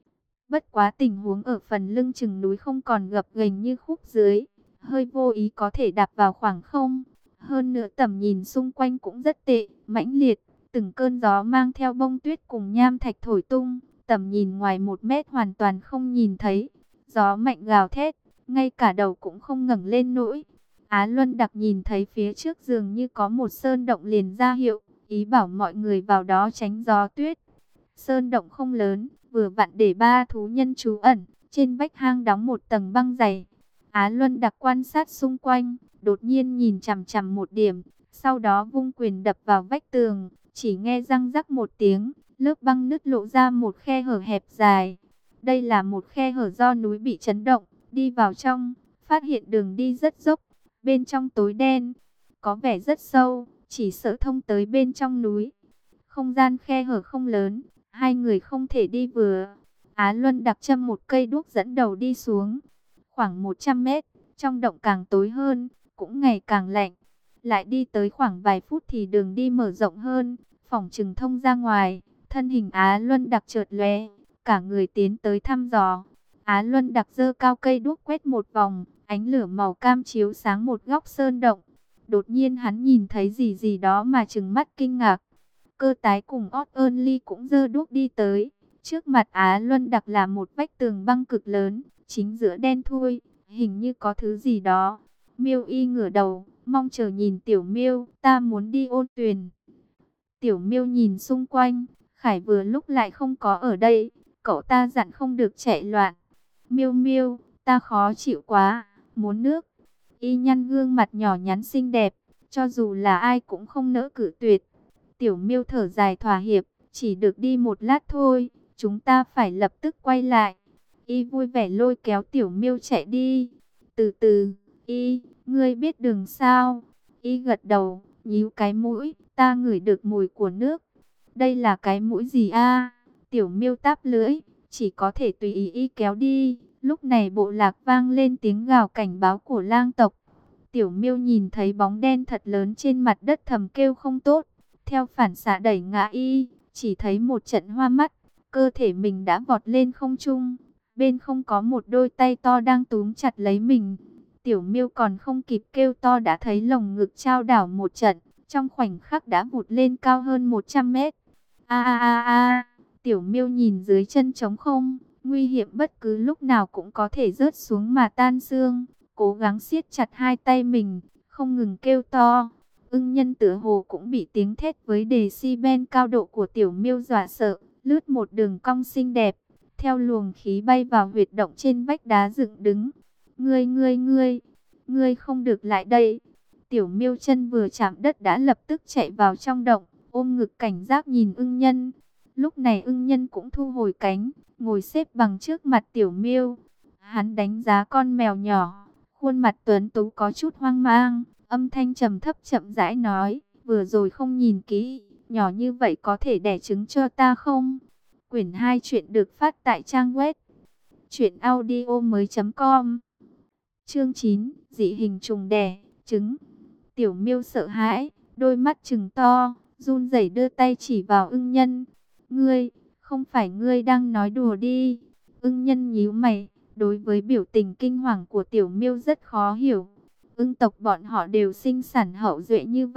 Bất quá tình huống ở phần lưng chừng núi không còn gập ghềnh như khúc dưới, hơi vô ý có thể đạp vào khoảng không. Hơn nữa tầm nhìn xung quanh cũng rất tệ, mãnh liệt, từng cơn gió mang theo bông tuyết cùng nham thạch thổi tung, tầm nhìn ngoài một mét hoàn toàn không nhìn thấy. Gió mạnh gào thét, ngay cả đầu cũng không ngẩng lên nổi. Á Luân Đặc nhìn thấy phía trước dường như có một sơn động liền ra hiệu, ý bảo mọi người vào đó tránh gió tuyết. Sơn động không lớn, vừa vặn để ba thú nhân trú ẩn, trên vách hang đóng một tầng băng dày. Á Luân Đặc quan sát xung quanh, đột nhiên nhìn chằm chằm một điểm, sau đó vung quyền đập vào vách tường, chỉ nghe răng rắc một tiếng, lớp băng nứt lộ ra một khe hở hẹp dài. Đây là một khe hở do núi bị chấn động, đi vào trong, phát hiện đường đi rất dốc, bên trong tối đen, có vẻ rất sâu, chỉ sợ thông tới bên trong núi. Không gian khe hở không lớn, hai người không thể đi vừa. Á Luân Đặc châm một cây đuốc dẫn đầu đi xuống. Khoảng một trăm mét, trong động càng tối hơn, cũng ngày càng lạnh. Lại đi tới khoảng vài phút thì đường đi mở rộng hơn, phỏng chừng thông ra ngoài. Thân hình Á Luân Đặc chợt lóe, cả người tiến tới thăm dò. Á Luân Đặc giơ cao cây đuốc quét một vòng, ánh lửa màu cam chiếu sáng một góc sơn động. Đột nhiên hắn nhìn thấy gì gì đó mà trừng mắt kinh ngạc. Cơ Tái cùng Ót ơn ly cũng giơ đuốc đi tới. Trước mặt Á Luân Đặc là một vách tường băng cực lớn, chính giữa đen thui, hình như có thứ gì đó. Miêu Y ngửa đầu, mong chờ nhìn Tiểu Miêu, ta muốn đi ôn tuyền. Tiểu Miêu nhìn xung quanh, Khải vừa lúc lại không có ở đây, cậu ta dặn không được chạy loạn. Miêu Miêu, ta khó chịu quá, muốn nước. Y nhăn gương mặt nhỏ nhắn xinh đẹp, cho dù là ai cũng không nỡ cự tuyệt. Tiểu Miêu thở dài thỏa hiệp, chỉ được đi một lát thôi, chúng ta phải lập tức quay lại. Y vui vẻ lôi kéo Tiểu Miêu chạy đi. Từ từ, Y, ngươi biết đường sao? Y gật đầu, nhíu cái mũi, ta ngửi được mùi của nước. Đây là cái mũi gì a? Tiểu Miêu táp lưỡi, chỉ có thể tùy ý Y kéo đi. Lúc này bộ lạc vang lên tiếng gào cảnh báo của lang tộc. Tiểu Miêu nhìn thấy bóng đen thật lớn trên mặt đất thầm kêu không tốt. Theo phản xạ đẩy ngã Y, chỉ thấy một trận hoa mắt, cơ thể mình đã vọt lên không trung. Bên không có một đôi tay to đang túm chặt lấy mình. Tiểu Miêu còn không kịp kêu to đã thấy lồng ngực chao đảo một trận, trong khoảnh khắc đã vụt lên cao hơn một trăm mét. A a a a, Tiểu Miêu nhìn dưới chân trống không, nguy hiểm bất cứ lúc nào cũng có thể rớt xuống mà tan xương, cố gắng siết chặt hai tay mình, không ngừng kêu to. Ưng Nhân tựa hồ cũng bị tiếng thét với decibel cao độ của Tiểu Miêu dọa sợ, lướt một đường cong xinh đẹp, theo luồng khí bay vào huyệt động trên vách đá dựng đứng. Ngươi ngươi ngươi, ngươi không được lại đây. Tiểu Miêu chân vừa chạm đất đã lập tức chạy vào trong động, ôm ngực cảnh giác nhìn Ưng Nhân. Lúc này Ưng Nhân cũng thu hồi cánh, ngồi xếp bằng trước mặt Tiểu Miêu. Hắn đánh giá con mèo nhỏ, khuôn mặt tuấn tú có chút hoang mang, âm thanh trầm thấp chậm rãi nói, vừa rồi không nhìn kỹ, nhỏ như vậy có thể đẻ trứng cho ta không? Quyển hai chuyện được phát tại trang web truyện audio mới chấm com. Chương chín, dị hình trùng đẻ trứng. Tiểu Miêu sợ hãi, đôi mắt trừng to, run rẩy đưa tay chỉ vào Ưng Nhân. Ngươi, không phải ngươi đang nói đùa đi? Ưng Nhân nhíu mày, đối với biểu tình kinh hoàng của Tiểu Miêu rất khó hiểu. Ưng tộc bọn họ đều sinh sản hậu duệ như vậy,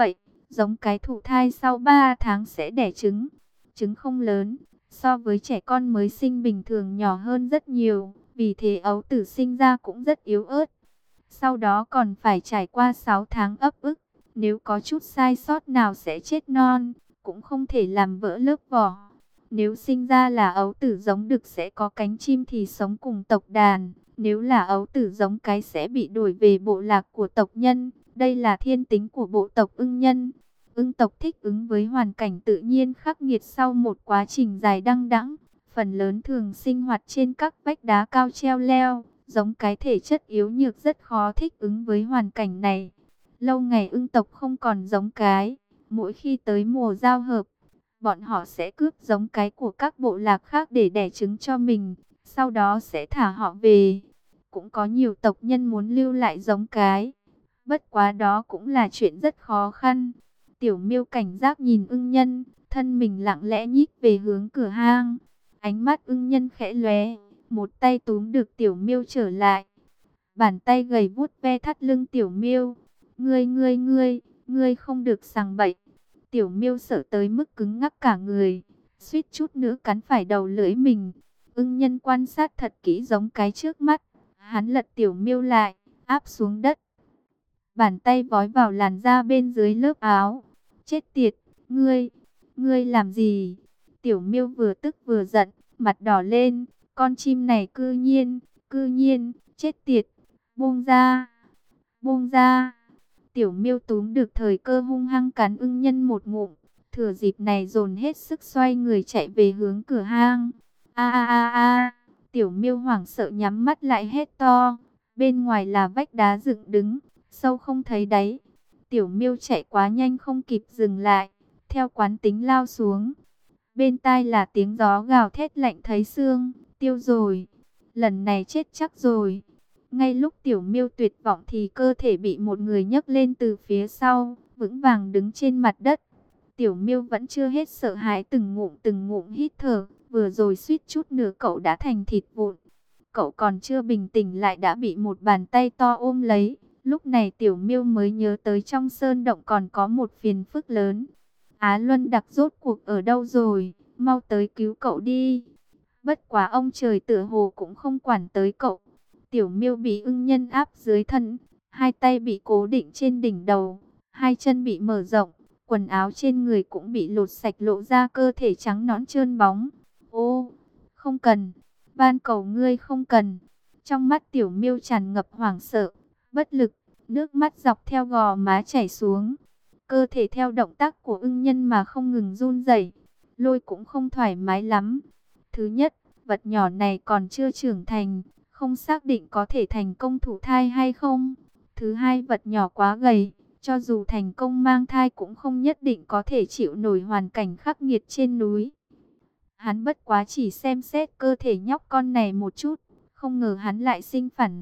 Giống cái thụ thai sau ba tháng sẽ đẻ trứng. Trứng không lớn, so với trẻ con mới sinh bình thường nhỏ hơn rất nhiều. Vì thế ấu tử sinh ra cũng rất yếu ớt. Sau đó còn phải trải qua sáu tháng ấp ức. Nếu có chút sai sót nào sẽ chết non, cũng không thể làm vỡ lớp vỏ. Nếu sinh ra là ấu tử giống đực sẽ có cánh chim thì sống cùng tộc đàn. Nếu là ấu tử giống cái sẽ bị đuổi về bộ lạc của tộc nhân. Đây là thiên tính của bộ tộc ưng nhân. Ưng tộc thích ứng với hoàn cảnh tự nhiên khắc nghiệt sau một quá trình dài đăng đẵng. Phần lớn thường sinh hoạt trên các vách đá cao treo leo. Giống cái thể chất yếu nhược rất khó thích ứng với hoàn cảnh này. Lâu ngày ưng tộc không còn giống cái. Mỗi khi tới mùa giao hợp, bọn họ sẽ cướp giống cái của các bộ lạc khác để đẻ trứng cho mình. Sau đó sẽ thả họ về. Cũng có nhiều tộc nhân muốn lưu lại giống cái. Bất quá đó cũng là chuyện rất khó khăn. Tiểu Miêu cảnh giác nhìn ưng nhân, thân mình lặng lẽ nhích về hướng cửa hang. Ánh mắt ưng nhân khẽ lóe, một tay túm được Tiểu Miêu trở lại. Bàn tay gầy vuốt ve thắt lưng Tiểu Miêu. Ngươi ngươi ngươi, ngươi không được sằng bậy. Tiểu Miêu sợ tới mức cứng ngắc cả người, suýt chút nữa cắn phải đầu lưỡi mình. Ưng nhân quan sát thật kỹ giống cái trước mắt. Hắn lật Tiểu Miêu lại, áp xuống đất. Bàn tay vói vào làn da bên dưới lớp áo. Chết tiệt, ngươi, ngươi làm gì? Tiểu Miêu vừa tức vừa giận, mặt đỏ lên. Con chim này cư nhiên, cư nhiên, chết tiệt. Buông ra, buông ra. Tiểu Miêu túm được thời cơ hung hăng cắn ưng nhân một ngụm. Thừa dịp này dồn hết sức xoay người chạy về hướng cửa hang. A a a a, Tiểu Miêu hoảng sợ nhắm mắt lại hét to. Bên ngoài là vách đá dựng đứng, sâu không thấy đáy. Tiểu Miêu chạy quá nhanh không kịp dừng lại, theo quán tính lao xuống. Bên tai là tiếng gió gào thét lạnh thấu xương, tiêu rồi, lần này chết chắc rồi. Ngay lúc Tiểu Miêu tuyệt vọng thì cơ thể bị một người nhấc lên từ phía sau, vững vàng đứng trên mặt đất. Tiểu Miêu vẫn chưa hết sợ hãi, từng ngụm từng ngụm hít thở, vừa rồi suýt chút nữa cậu đã thành thịt vụn. Cậu còn chưa bình tĩnh lại đã bị một bàn tay to ôm lấy. Lúc này Tiểu Miêu mới nhớ tới trong sơn động còn có một phiền phức lớn. Á Luân Đặc rốt cuộc ở đâu rồi? Mau tới cứu cậu đi. Bất quá ông trời tựa hồ cũng không quản tới cậu. Tiểu Miêu bị ưng nhân áp dưới thân, hai tay bị cố định trên đỉnh đầu, hai chân bị mở rộng, quần áo trên người cũng bị lột sạch lộ ra cơ thể trắng nõn trơn bóng. Ô, không cần, van cầu ngươi không cần. Trong mắt Tiểu Miêu tràn ngập hoảng sợ, bất lực, nước mắt dọc theo gò má chảy xuống. Cơ thể theo động tác của ưng nhân mà không ngừng run rẩy. Lôi cũng không thoải mái lắm. Thứ nhất, vật nhỏ này còn chưa trưởng thành, không xác định có thể thành công thụ thai hay không. Thứ hai, vật nhỏ quá gầy, cho dù thành công mang thai cũng không nhất định có thể chịu nổi hoàn cảnh khắc nghiệt trên núi. Hắn bất quá chỉ xem xét cơ thể nhóc con này một chút, không ngờ hắn lại sinh phản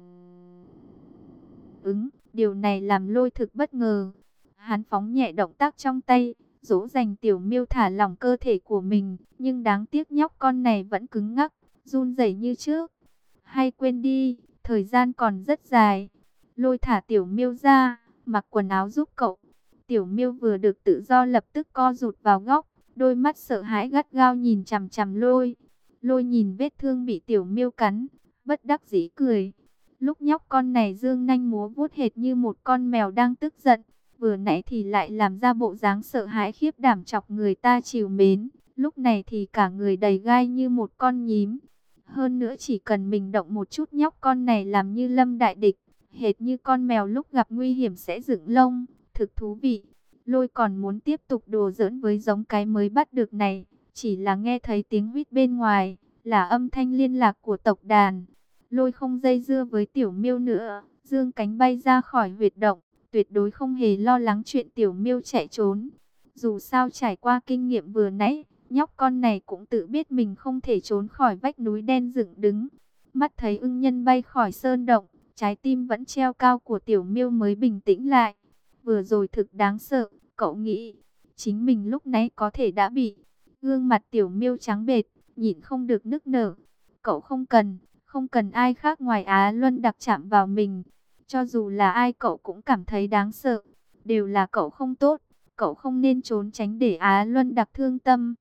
ứng. Điều này làm Lôi thực bất ngờ. Hắn phóng nhẹ động tác trong tay, dỗ dành Tiểu Miêu thả lỏng cơ thể của mình, nhưng đáng tiếc nhóc con này vẫn cứng ngắc, run rẩy như trước. Hay quên đi, thời gian còn rất dài. Lôi thả Tiểu Miêu ra, mặc quần áo giúp cậu. Tiểu Miêu vừa được tự do lập tức co rụt vào góc, đôi mắt sợ hãi gắt gao nhìn chằm chằm Lôi. Lôi nhìn vết thương bị Tiểu Miêu cắn, bất đắc dĩ cười. Lúc nhóc con này dương nanh múa vuốt hệt như một con mèo đang tức giận, vừa nãy thì lại làm ra bộ dáng sợ hãi khiếp đảm chọc người ta trìu mến, lúc này thì cả người đầy gai như một con nhím. Hơn nữa chỉ cần mình động một chút nhóc con này làm như lâm đại địch, hệt như con mèo lúc gặp nguy hiểm sẽ dựng lông, thực thú vị. Lôi còn muốn tiếp tục đùa giỡn với giống cái mới bắt được này, chỉ là nghe thấy tiếng huýt bên ngoài, là âm thanh liên lạc của tộc đàn. Lôi không dây dưa với Tiểu Miêu nữa, dương cánh bay ra khỏi huyệt động, tuyệt đối không hề lo lắng chuyện Tiểu Miêu chạy trốn. Dù sao trải qua kinh nghiệm vừa nãy, nhóc con này cũng tự biết mình không thể trốn khỏi vách núi đen dựng đứng. Mắt thấy ưng nhân bay khỏi sơn động, trái tim vẫn treo cao của Tiểu Miêu mới bình tĩnh lại. Vừa rồi thực đáng sợ, cậu nghĩ chính mình lúc nãy có thể đã bị. Gương mặt Tiểu Miêu trắng bệch, nhịn không được nức nở. Cậu không cần, không cần ai khác ngoài Á Luân Đặc chạm vào mình. Cho dù là ai cậu cũng cảm thấy đáng sợ. Đều là cậu không tốt, cậu không nên trốn tránh để Á Luân Đặc thương tâm.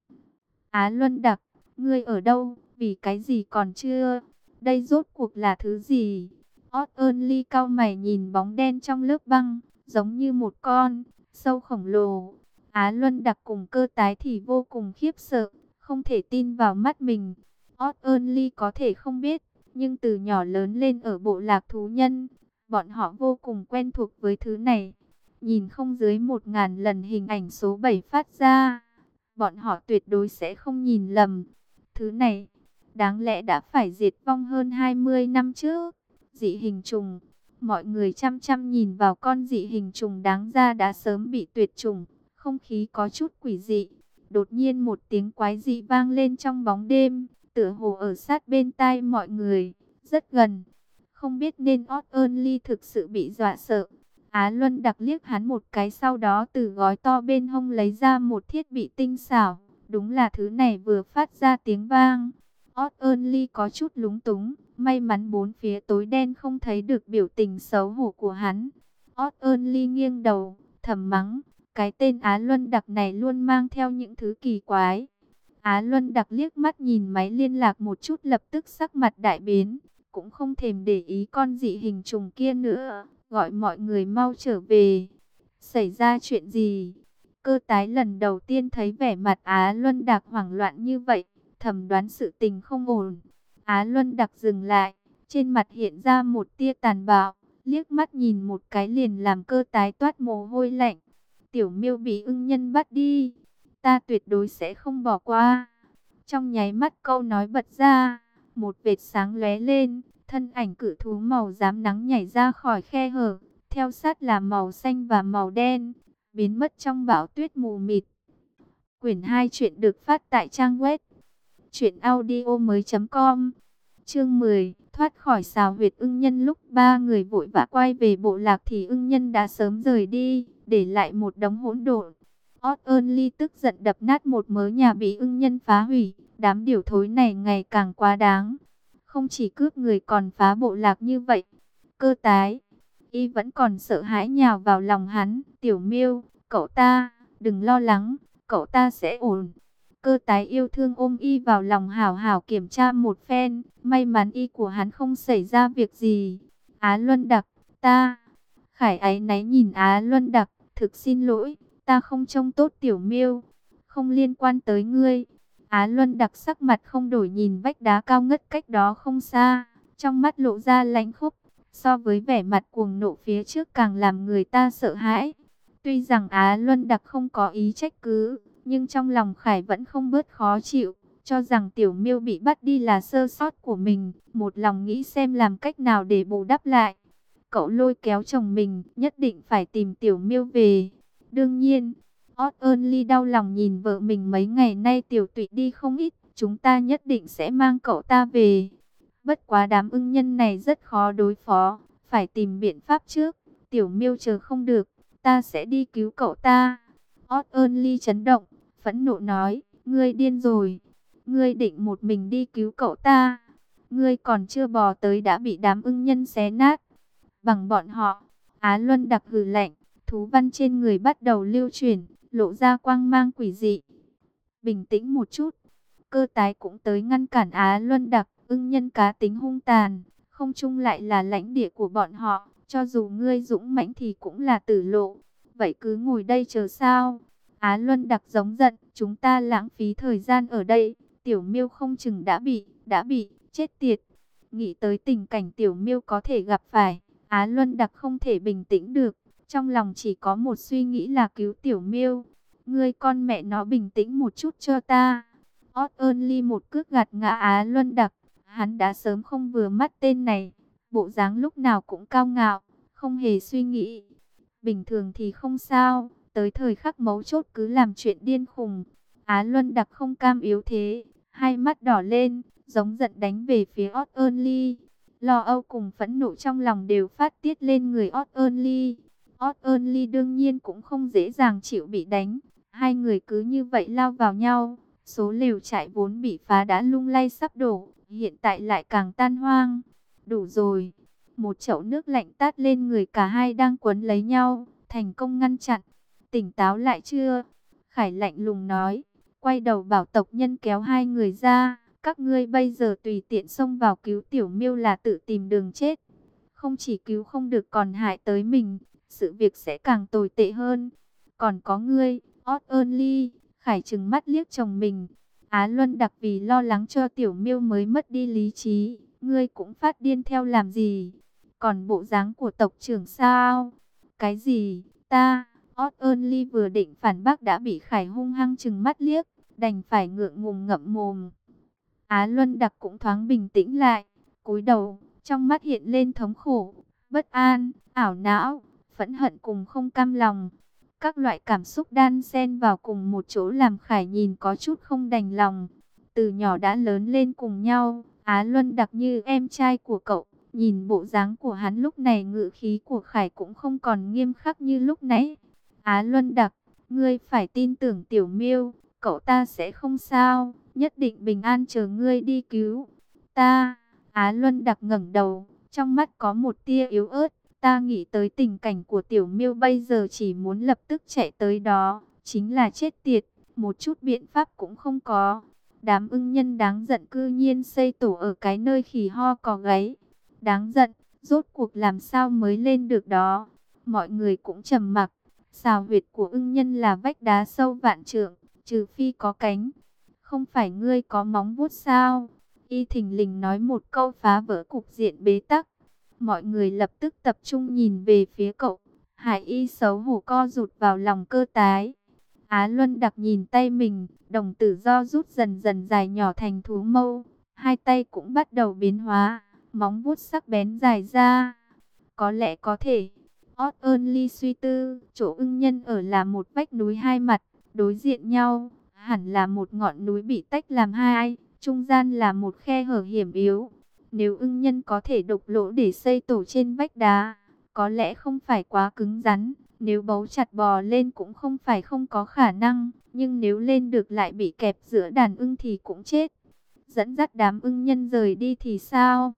Á Luân Đặc, ngươi ở đâu? Vì cái gì còn chưa? Đây rốt cuộc là thứ gì? Odd Ernly cau mày nhìn bóng đen trong lớp băng, giống như một con sâu khổng lồ. Á Luân Đặc cùng Cơ Tái thì vô cùng khiếp sợ, không thể tin vào mắt mình. Odd Ernly có thể không biết, nhưng từ nhỏ lớn lên ở bộ lạc thú nhân, bọn họ vô cùng quen thuộc với thứ này. Nhìn không dưới một ngàn lần hình ảnh số bảy phát ra, bọn họ tuyệt đối sẽ không nhìn lầm. Thứ này, đáng lẽ đã phải diệt vong hơn hai mươi năm trước. Dị hình trùng, mọi người chăm chăm nhìn vào con dị hình trùng đáng ra đã sớm bị tuyệt chủng. Không khí có chút quỷ dị. Đột nhiên một tiếng quái dị vang lên trong bóng đêm, tựa hồ ở sát bên tai mọi người, rất gần. Không biết nên Odd Ernly thực sự bị dọa sợ. Á Luân Đặc liếc hắn một cái, sau đó từ gói to bên hông lấy ra một thiết bị tinh xảo. Đúng là thứ này vừa phát ra tiếng vang. Odd Ernly có chút lúng túng, may mắn bốn phía tối đen không thấy được biểu tình xấu hổ của hắn. Odd Ernly nghiêng đầu, thầm mắng, cái tên Á Luân Đặc này luôn mang theo những thứ kỳ quái. Á Luân Đặc liếc mắt nhìn máy liên lạc một chút, lập tức sắc mặt đại biến, cũng không thèm để ý con dị hình trùng kia nữa, gọi mọi người mau trở về. Xảy ra chuyện gì? Cơ Tái lần đầu tiên thấy vẻ mặt Á Luân Đặc hoảng loạn như vậy, thầm đoán sự tình không ổn. Á Luân Đặc dừng lại, trên mặt hiện ra một tia tàn bạo, liếc mắt nhìn một cái liền làm Cơ Tái toát mồ hôi lạnh. Tiểu Miêu bị ưng nhân bắt đi, ta tuyệt đối sẽ không bỏ qua. Trong nháy mắt câu nói bật ra, một vệt sáng lóe lên, thân ảnh cự thú màu rám nắng nhảy ra khỏi khe hở, theo sát là màu xanh và màu đen, biến mất trong bão tuyết mù mịt. Quyển hai chuyện được phát tại trang web truyện audio mới chấm com. Chương mười, thoát khỏi xào huyệt ưng nhân. Lúc ba người vội vã quay về bộ lạc thì ưng nhân đã sớm rời đi, để lại một đống hỗn độn. Odd Ernly tức giận đập nát một mớ nhà bị ưng nhân phá hủy. Đám điều thối này ngày càng quá đáng. Không chỉ cướp người còn phá bộ lạc như vậy. Cơ Tái, y vẫn còn sợ hãi nhào vào lòng hắn. Tiểu Miêu, cậu ta, đừng lo lắng, cậu ta sẽ ổn. Cơ Tái yêu thương ôm y vào lòng hảo hảo kiểm tra một phen. May mắn y của hắn không xảy ra việc gì. Á Luân Đặc, ta... Khải áy náy nhìn Á Luân Đặc, thực xin lỗi, ta không trông tốt Tiểu Miêu, không liên quan tới ngươi. Á Luân Đặc sắc mặt không đổi nhìn vách đá cao ngất cách đó không xa, trong mắt lộ ra lãnh khốc, so với vẻ mặt cuồng nộ phía trước càng làm người ta sợ hãi. Tuy rằng Á Luân Đặc không có ý trách cứ, nhưng trong lòng Khải vẫn không bớt khó chịu, cho rằng Tiểu Miêu bị bắt đi là sơ sót của mình, một lòng nghĩ xem làm cách nào để bù đắp lại. Cậu lôi kéo chồng mình, nhất định phải tìm Tiểu Miêu về. Đương nhiên, Odd Ernly đau lòng nhìn vợ mình mấy ngày nay tiểu tụy đi không ít, chúng ta nhất định sẽ mang cậu ta về. Bất quá đám ưng nhân này rất khó đối phó, phải tìm biện pháp trước. Tiểu Miêu chờ không được, ta sẽ đi cứu cậu ta. Odd Ernly chấn động, phẫn nộ nói, ngươi điên rồi, ngươi định một mình đi cứu cậu ta. Ngươi còn chưa bò tới đã bị đám ưng nhân xé nát. Bằng bọn họ, Á Luân Đặc hừ lạnh, thú văn trên người bắt đầu lưu chuyển, lộ ra quang mang quỷ dị. Bình tĩnh một chút, Cơ Tái cũng tới ngăn cản Á Luân Đặc. Ưng nhân cá tính hung tàn, không chung lại là lãnh địa của bọn họ, cho dù ngươi dũng mãnh thì cũng là tử lộ. Vậy cứ ngồi đây chờ sao? Á Luân Đặc giống giận, chúng ta lãng phí thời gian ở đây, Tiểu Miêu không chừng đã bị, đã bị, chết tiệt. Nghĩ tới tình cảnh Tiểu Miêu có thể gặp phải, Á Luân Đặc không thể bình tĩnh được, trong lòng chỉ có một suy nghĩ là cứu Tiểu Miêu. Ngươi con mẹ nó bình tĩnh một chút cho ta. Odd Ernly một cước gạt ngã Á Luân Đặc, hắn đã sớm không vừa mắt tên này, bộ dáng lúc nào cũng cao ngạo, không hề suy nghĩ. Bình thường thì không sao, tới thời khắc mấu chốt cứ làm chuyện điên khùng. Á Luân Đặc không cam yếu thế, hai mắt đỏ lên, giống giận đánh về phía Odd Ernly. Lo âu cùng phẫn nộ trong lòng đều phát tiết lên người Odd Ernly. Odd Ernly đương nhiên cũng không dễ dàng chịu bị đánh. Hai người cứ như vậy lao vào nhau. Số lều trại vốn bị phá đã lung lay sắp đổ, hiện tại lại càng tan hoang. Đủ rồi. Một chậu nước lạnh tát lên người cả hai đang quấn lấy nhau, thành công ngăn chặn. tỉnh táo lại chưa? Khải lạnh lùng nói, quay đầu bảo tộc nhân kéo hai người ra. Các ngươi bây giờ tùy tiện xông vào cứu Tiểu Miêu là tự tìm đường chết. Không chỉ cứu không được còn hại tới mình, sự việc sẽ càng tồi tệ hơn. Còn có ngươi, Odd Ernly, Khải trừng mắt liếc chồng mình. Á Luân Đặc vì lo lắng cho Tiểu Miêu mới mất đi lý trí, ngươi cũng phát điên theo làm gì? Còn bộ dáng của tộc trưởng sao? Cái gì? Ta, Odd Ernly vừa định phản bác đã bị Khải hung hăng trừng mắt liếc, đành phải ngượng ngùng ngậm mồm. Á Luân Đặc cũng thoáng bình tĩnh lại, cúi đầu, trong mắt hiện lên thống khổ, bất an, ảo não, phẫn hận cùng không cam lòng. Các loại cảm xúc đan xen vào cùng một chỗ làm Khải nhìn có chút không đành lòng. Từ nhỏ đã lớn lên cùng nhau, Á Luân Đặc như em trai của cậu. Nhìn bộ dáng của hắn lúc này, ngữ khí của Khải cũng không còn nghiêm khắc như lúc nãy. Á Luân Đặc, ngươi phải tin tưởng Tiểu Miêu, cậu ta sẽ không sao, nhất định bình an chờ ngươi đi cứu. Ta, Á Luân Đặc ngẩng đầu, trong mắt có một tia yếu ớt. Ta nghĩ tới tình cảnh của Tiểu Miêu bây giờ chỉ muốn lập tức chạy tới đó, chính là chết tiệt, một chút biện pháp cũng không có. Đám ưng nhân đáng giận cư nhiên xây tổ ở cái nơi khỉ ho cò gáy. Đáng giận, rốt cuộc làm sao mới lên được đó. Mọi người cũng trầm mặc. Xào huyệt của ưng nhân là vách đá sâu vạn trượng, trừ phi có cánh. Không phải ngươi có móng vuốt sao? Y thình lình nói một câu phá vỡ cục diện bế tắc. Mọi người lập tức tập trung nhìn về phía cậu. Hải Y xấu hổ co rụt vào lòng cơ tái. Á Luân Đặc nhìn tay mình, đồng tử do rút dần dần dài nhỏ thành thú mâu. Hai tay cũng bắt đầu biến hóa, móng vuốt sắc bén dài ra. Có lẽ có thể. Odd Ernly suy tư, chỗ ưng nhân ở là một vách núi hai mặt, đối diện nhau. Hẳn là một ngọn núi bị tách làm hai, trung gian là một khe hở hiểm yếu. Nếu ưng nhân có thể đục lỗ để xây tổ trên vách đá, có lẽ không phải quá cứng rắn. Nếu bấu chặt bò lên cũng không phải không có khả năng. Nhưng nếu lên được lại bị kẹp giữa đàn ưng thì cũng chết. Dẫn dắt đám ưng nhân rời đi thì sao?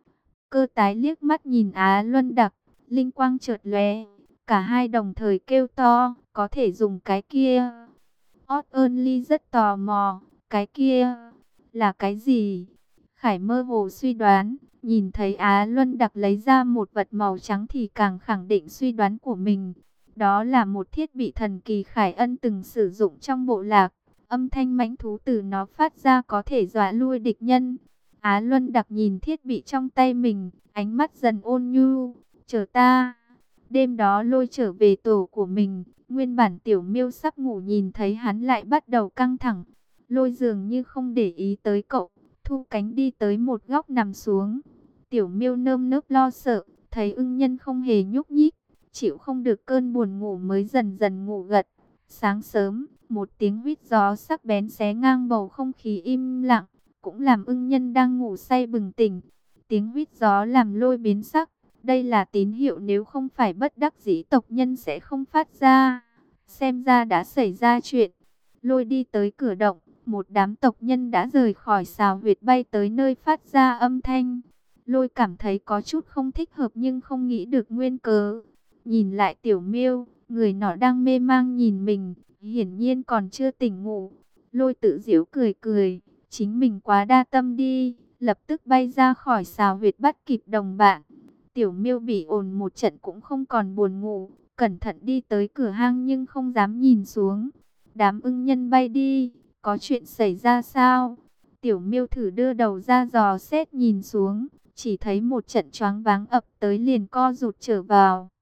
Cơ tái liếc mắt nhìn Á Luân Đặc, linh quang chợt lóe. Cả hai đồng thời kêu to, có thể dùng cái kia. Odd Ernly rất tò mò, cái kia là cái gì? Khải mơ hồ suy đoán, nhìn thấy Á Luân Đặc lấy ra một vật màu trắng thì càng khẳng định suy đoán của mình. Đó là một thiết bị thần kỳ Khải Ân từng sử dụng trong bộ lạc. Âm thanh mãnh thú từ nó phát ra có thể dọa lui địch nhân. Á Luân Đặc nhìn thiết bị trong tay mình, ánh mắt dần ôn nhu. Chờ ta. Đêm đó Lôi trở về tổ của mình. Nguyên bản Tiểu Miêu sắp ngủ nhìn thấy hắn lại bắt đầu căng thẳng. Lôi dường như không để ý tới cậu, thu cánh đi tới một góc nằm xuống. Tiểu Miêu nơm nớp lo sợ, thấy ưng nhân không hề nhúc nhích, chịu không được cơn buồn ngủ mới dần dần ngủ gật. Sáng sớm, một tiếng huýt gió sắc bén xé ngang bầu không khí im lặng, cũng làm ưng nhân đang ngủ say bừng tỉnh. Tiếng huýt gió làm Lôi biến sắc, đây là tín hiệu nếu không phải bất đắc dĩ tộc nhân sẽ không phát ra. Xem ra đã xảy ra chuyện. Lôi đi tới cửa động, một đám tộc nhân đã rời khỏi xào huyệt bay tới nơi phát ra âm thanh. Lôi cảm thấy có chút không thích hợp nhưng không nghĩ được nguyên cớ. Nhìn lại Tiểu Miêu, người nọ đang mê mang nhìn mình, hiển nhiên còn chưa tỉnh ngủ. Lôi tự giễu cười cười, chính mình quá đa tâm đi, lập tức bay ra khỏi xào huyệt bắt kịp đồng bạn. Tiểu Miêu bị ồn một trận cũng không còn buồn ngủ, cẩn thận đi tới cửa hang nhưng không dám nhìn xuống. Đám ưng nhân bay đi, có chuyện xảy ra sao? Tiểu Miêu thử đưa đầu ra dò xét nhìn xuống, chỉ thấy một trận choáng váng ập tới liền co rụt trở vào.